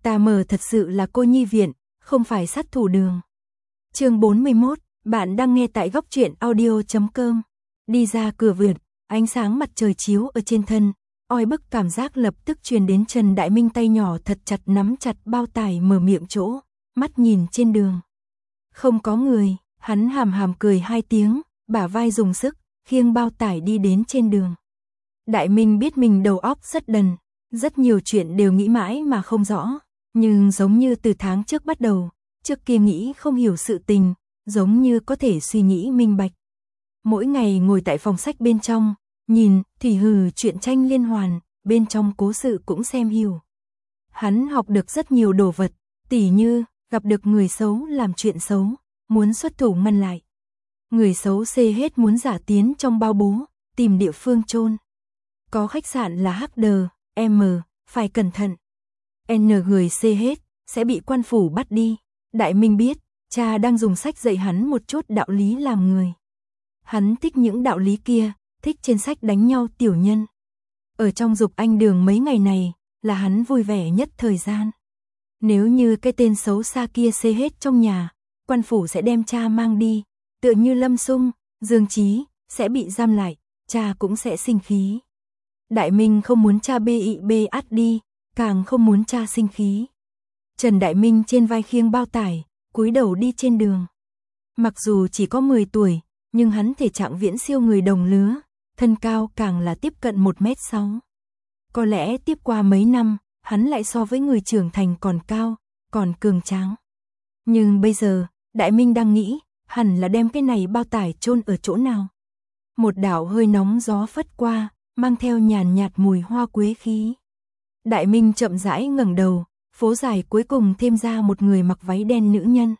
Ta mờ thật sự là cô nhi viện, không phải sát thủ đường. Chương 41, bạn đang nghe tại góc truyện audio.com. Đi ra cửa vườn, ánh sáng mặt trời chiếu ở trên thân, oi bức cảm giác lập tức truyền đến Trần Đại Minh, tay nhỏ thật chặt nắm chặt bao tải, mở miệng chỗ, mắt nhìn trên đường. Không có người, hắn hàm hàm cười hai tiếng, bả vai dùng sức, khiêng bao tải đi đến trên đường. Đại Minh biết mình đầu óc rất đần, rất nhiều chuyện đều nghĩ mãi mà không rõ, nhưng giống như từ tháng trước bắt đầu, trước kia nghĩ không hiểu sự tình, giống như có thể suy nghĩ minh bạch. Mỗi ngày ngồi tại phòng sách bên trong, nhìn, thì hừ truyện tranh liên hoàn, bên trong cố sự cũng xem hiểu. Hắn học được rất nhiều đồ vật, tỉ như, gặp được người xấu làm chuyện xấu, muốn xuất thủ ngăn lại. Người xấu xê hết muốn giả tiến trong bao bố, tìm địa phương chôn. Có khách sạn là HD, M, phải cẩn thận. N người xê hết, sẽ bị quan phủ bắt đi. Đại Minh biết, cha đang dùng sách dạy hắn một chút đạo lý làm người. Hắn thích những đạo lý kia, thích trên sách đánh nhau tiểu nhân. Ở trong Dục Anh Đường mấy ngày này, là hắn vui vẻ nhất thời gian. Nếu như cái tên xấu xa kia xê hết trong nhà, quan phủ sẽ đem cha mang đi, tựa như Lâm Sung, Dương Chí, sẽ bị giam lại, cha cũng sẽ sinh khí. Đại Minh không muốn cha bị bắt đi, càng không muốn cha sinh khí. Trần Đại Minh trên vai khiêng bao tải, cúi đầu đi trên đường. Mặc dù chỉ có 10 tuổi, nhưng hắn thể trạng viễn siêu người đồng lứa, thân cao càng là tiếp cận 1m6. Có lẽ tiếp qua mấy năm, hắn lại so với người trưởng thành còn cao, còn cường tráng. Nhưng bây giờ, Đại Minh đang nghĩ, hẳn là đem cái này bao tải chôn ở chỗ nào. Một đạo hơi nóng gió phất qua, mang theo nhàn nhạt mùi hoa quế khí. Đại Minh chậm rãi ngẩng đầu, phố dài cuối cùng thêm ra một người mặc váy đen nữ nhân.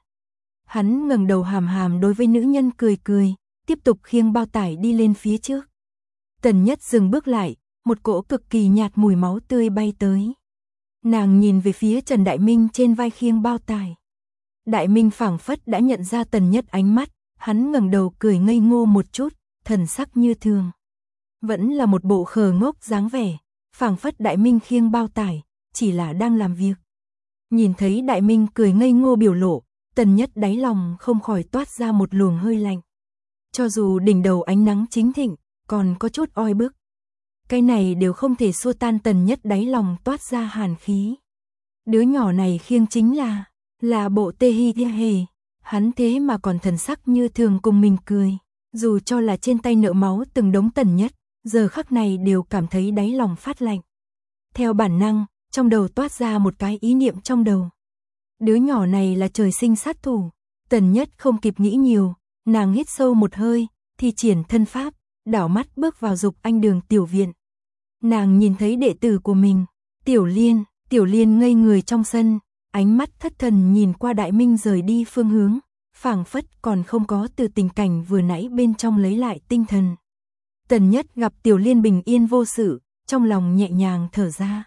Hắn ngẩng đầu hàm hàm đối với nữ nhân cười cười, tiếp tục khiêng bao tải đi lên phía trước. Tần Nhất dừng bước lại, một cỗ cực kỳ nhạt mùi máu tươi bay tới. Nàng nhìn về phía Trần Đại Minh trên vai khiêng bao tải. Đại Minh phảng phất đã nhận ra Tần Nhất ánh mắt, hắn ngẩng đầu cười ngây ngô một chút, thần sắc như thường. Vẫn là một bộ khờ ngốc dáng vẻ, phảng phất Đại Minh khiêng bao tải, chỉ là đang làm việc. Nhìn thấy Đại Minh cười ngây ngô biểu lộ, Tần Nhất đáy lòng không khỏi toát ra một luồng hơi lạnh. Cho dù đỉnh đầu ánh nắng chính thịnh, còn có chút oi bức. Cái này đều không thể xua tan Tần Nhất đáy lòng toát ra hàn khí. Đứa nhỏ này khiêng chính là bộ tê hi thia hề. Hắn thế mà còn thần sắc như thường cùng mình cười. Dù cho là trên tay nợ máu từng đống Tần Nhất, giờ khắc này đều cảm thấy đáy lòng phát lạnh. Theo bản năng, trong đầu toát ra một cái ý niệm trong đầu. Đứa nhỏ này là trời sinh sát thủ. Tần Nhất không kịp nghĩ nhiều, nàng hít sâu một hơi, thi triển thân pháp, đảo mắt bước vào Dục Anh Đường tiểu viện. Nàng nhìn thấy đệ tử của mình, Tiểu Liên ngây người trong sân, ánh mắt thất thần nhìn qua Đại Minh rời đi phương hướng, phảng phất còn không có từ tình cảnh vừa nãy bên trong lấy lại tinh thần. Tần Nhất gặp Tiểu Liên bình yên vô sự, trong lòng nhẹ nhàng thở ra.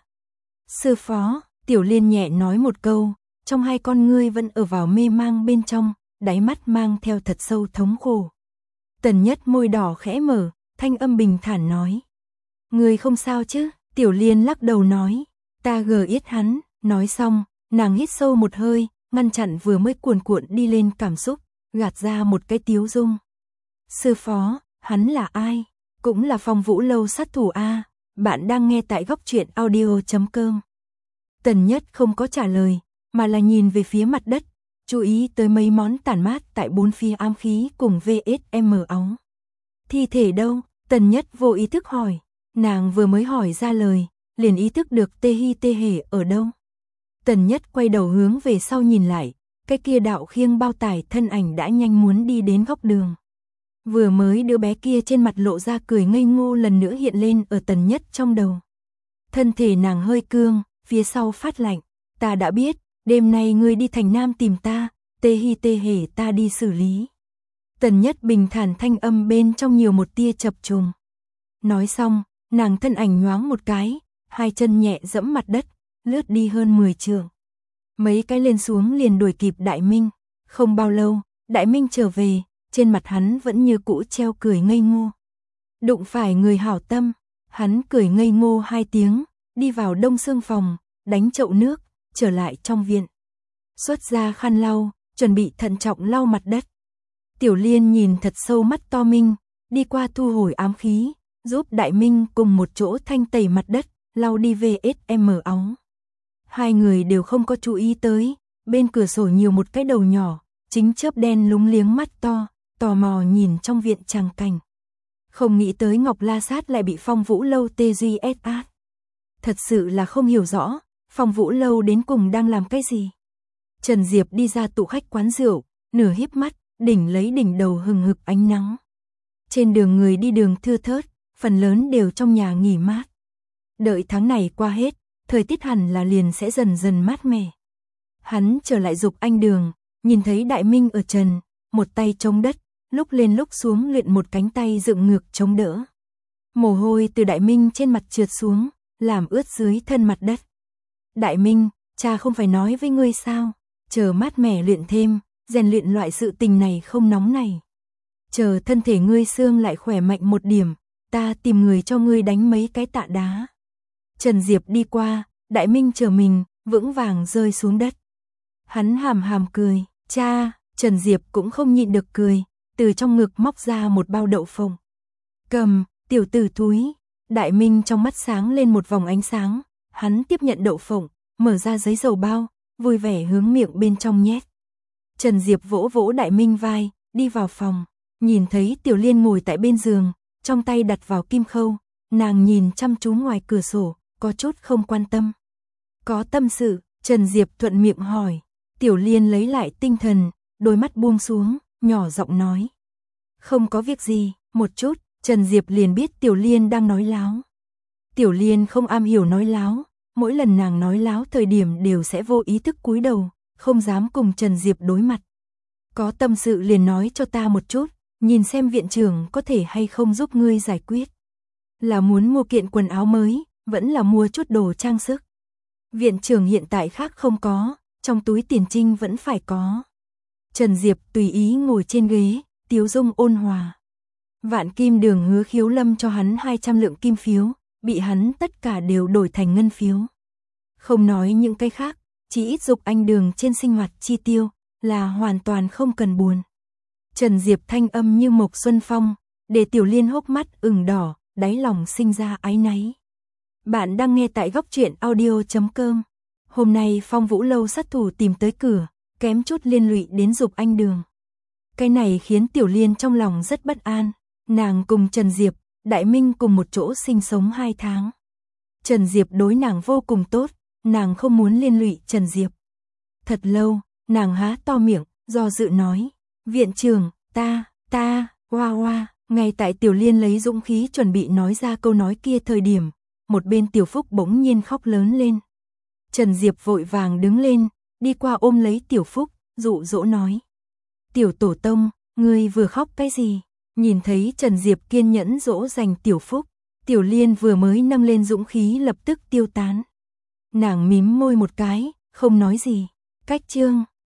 Sư phó, Tiểu Liên nhẹ nói một câu, trong hai con ngươi vẫn ở vào mê mang bên trong, đáy mắt mang theo thật sâu thống khổ. Tần Nhất môi đỏ khẽ mở, thanh âm bình thản nói. Ngươi không sao chứ? Tiểu Liên lắc đầu nói. Ta yết hắn. Nói xong, nàng hít sâu một hơi, ngăn chặn vừa mới cuồn cuộn đi lên cảm xúc, gạt ra một cái tiếu dung. Sư phó, hắn là ai? Cũng là Phong Vũ Lâu sát thủ A. Bạn đang nghe tại góc truyện audio.com. Tần Nhất không có trả lời, mà là nhìn về phía mặt đất, chú ý tới mấy món tản mát tại bốn phía ám khí cùng VSM óng. Thi thể đâu? Tần Nhất vô ý thức hỏi. Nàng vừa mới hỏi ra lời, liền ý thức được tê hi tê hề ở đâu. Tần Nhất quay đầu hướng về sau nhìn lại, cái kia đạo khiêng bao tải thân ảnh đã nhanh muốn đi đến góc đường. Vừa mới đứa bé kia trên mặt lộ ra cười ngây ngô lần nữa hiện lên ở Tần Nhất trong đầu. Thân thể nàng hơi cương, phía sau phát lạnh. Ta đã biết, đêm nay ngươi đi thành Nam tìm ta, tê hi tê hề ta đi xử lý. Tần Nhất bình thản thanh âm bên trong nhiều một tia chập trùng. Nói xong, nàng thân ảnh nhoáng một cái, hai chân nhẹ dẫm mặt đất, lướt đi hơn 10 trượng. Mấy cái lên xuống liền đuổi kịp Đại Minh. Không bao lâu, Đại Minh trở về, trên mặt hắn vẫn như cũ treo cười ngây ngô. Đụng phải người hảo tâm, hắn cười ngây ngô hai tiếng, đi vào Đông Xương phòng, đánh chậu nước, trở lại trong viện. Xuất ra khăn lau, chuẩn bị thận trọng lau mặt đất. Tiểu Liên nhìn thật sâu mắt to Minh, đi qua thu hồi ám khí, giúp Đại Minh cùng một chỗ thanh tẩy mặt đất, lau đi VSM óng. Hai người đều không có chú ý tới, bên cửa sổ nhiều một cái đầu nhỏ, chính chớp đen lúng liếng mắt to, tò mò nhìn trong viện tràng cảnh. Không nghĩ tới Ngọc La Sát lại bị Phong Vũ Lâu TGSA. Thật sự là không hiểu rõ, Phong Vũ Lâu đến cùng đang làm cái gì. Trần Diệp đi ra tụ khách quán rượu, nửa híp mắt, lấy đỉnh đầu hừng hực ánh nắng. Trên đường người đi đường thưa thớt, phần lớn đều trong nhà nghỉ mát. Đợi tháng này qua hết, thời tiết hẳn là liền sẽ dần dần mát mẻ. Hắn trở lại Dục Anh Đường, nhìn thấy Đại Minh ở trần, một tay chống đất, lúc lên lúc xuống luyện một cánh tay dựng ngược chống đỡ. Mồ hôi từ Đại Minh trên mặt trượt xuống, làm ướt dưới thân mặt đất. Đại Minh, cha không phải nói với ngươi sao, chờ mát mẻ luyện thêm, rèn luyện loại sự tình này không nóng này. Chờ thân thể ngươi xương lại khỏe mạnh một điểm, ta tìm người cho ngươi đánh mấy cái tạ đá. Trần Diệp đi qua, Đại Minh chờ mình, vững vàng rơi xuống đất. Hắn hàm hàm cười, cha, Trần Diệp cũng không nhịn được cười, từ trong ngực móc ra một bao đậu phộng. Cầm, tiểu tử thúi. Đại Minh trong mắt sáng lên một vòng ánh sáng, hắn tiếp nhận đậu phộng, mở ra giấy dầu bao, vui vẻ hướng miệng bên trong nhét. Trần Diệp vỗ vỗ Đại Minh vai, đi vào phòng, nhìn thấy Tiểu Liên ngồi tại bên giường, trong tay đặt vào kim khâu, nàng nhìn chăm chú ngoài cửa sổ, có chút không quan tâm. Có tâm sự, Trần Diệp thuận miệng hỏi. Tiểu Liên lấy lại tinh thần, đôi mắt buông xuống, nhỏ giọng nói. Không có việc gì, một chút, Trần Diệp liền biết Tiểu Liên đang nói láo. Tiểu Liên không am hiểu nói láo, mỗi lần nàng nói láo thời điểm đều sẽ vô ý thức cúi đầu, không dám cùng Trần Diệp đối mặt. Có tâm sự liền nói cho ta một chút, nhìn xem viện trưởng có thể hay không giúp ngươi giải quyết. Là muốn mua kiện quần áo mới, vẫn là mua chút đồ trang sức. Viện trưởng hiện tại khác không có, trong túi tiền trinh vẫn phải có. Trần Diệp tùy ý ngồi trên ghế, tiếu dung ôn hòa. Vạn Kim Đường hứa Khiếu Lâm cho hắn 200 lượng kim phiếu, bị hắn tất cả đều đổi thành ngân phiếu. Không nói những cái khác, chỉ ít Dục Anh Đường trên sinh hoạt chi tiêu, là hoàn toàn không cần buồn. Trần Diệp thanh âm như mộc xuân phong, để Tiểu Liên hốc mắt ửng đỏ, đáy lòng sinh ra áy náy. Bạn đang nghe tại Góc Truyện Audio.com. Hôm nay Phong Vũ Lâu sát thủ tìm tới cửa, kém chút liên lụy đến Dục Anh Đường. Cái này khiến Tiểu Liên trong lòng rất bất an. Nàng cùng Trần Diệp, Đại Minh cùng một chỗ sinh sống 2 tháng. Trần Diệp đối nàng vô cùng tốt, nàng không muốn liên lụy Trần Diệp. Thật lâu, nàng há to miệng, do dự nói. Viện trưởng, hoa. Ngay tại Tiểu Liên lấy dũng khí chuẩn bị nói ra câu nói kia thời điểm, một bên Tiểu Phúc bỗng nhiên khóc lớn lên. Trần Diệp vội vàng đứng lên, đi qua ôm lấy Tiểu Phúc, dụ dỗ nói. Tiểu tổ tông, ngươi vừa khóc cái gì? Nhìn thấy Trần Diệp kiên nhẫn dỗ dành Tiểu Phúc, Tiểu Liên vừa mới nâng lên dũng khí lập tức tiêu tán. Nàng mím môi một cái, không nói gì. Cách chương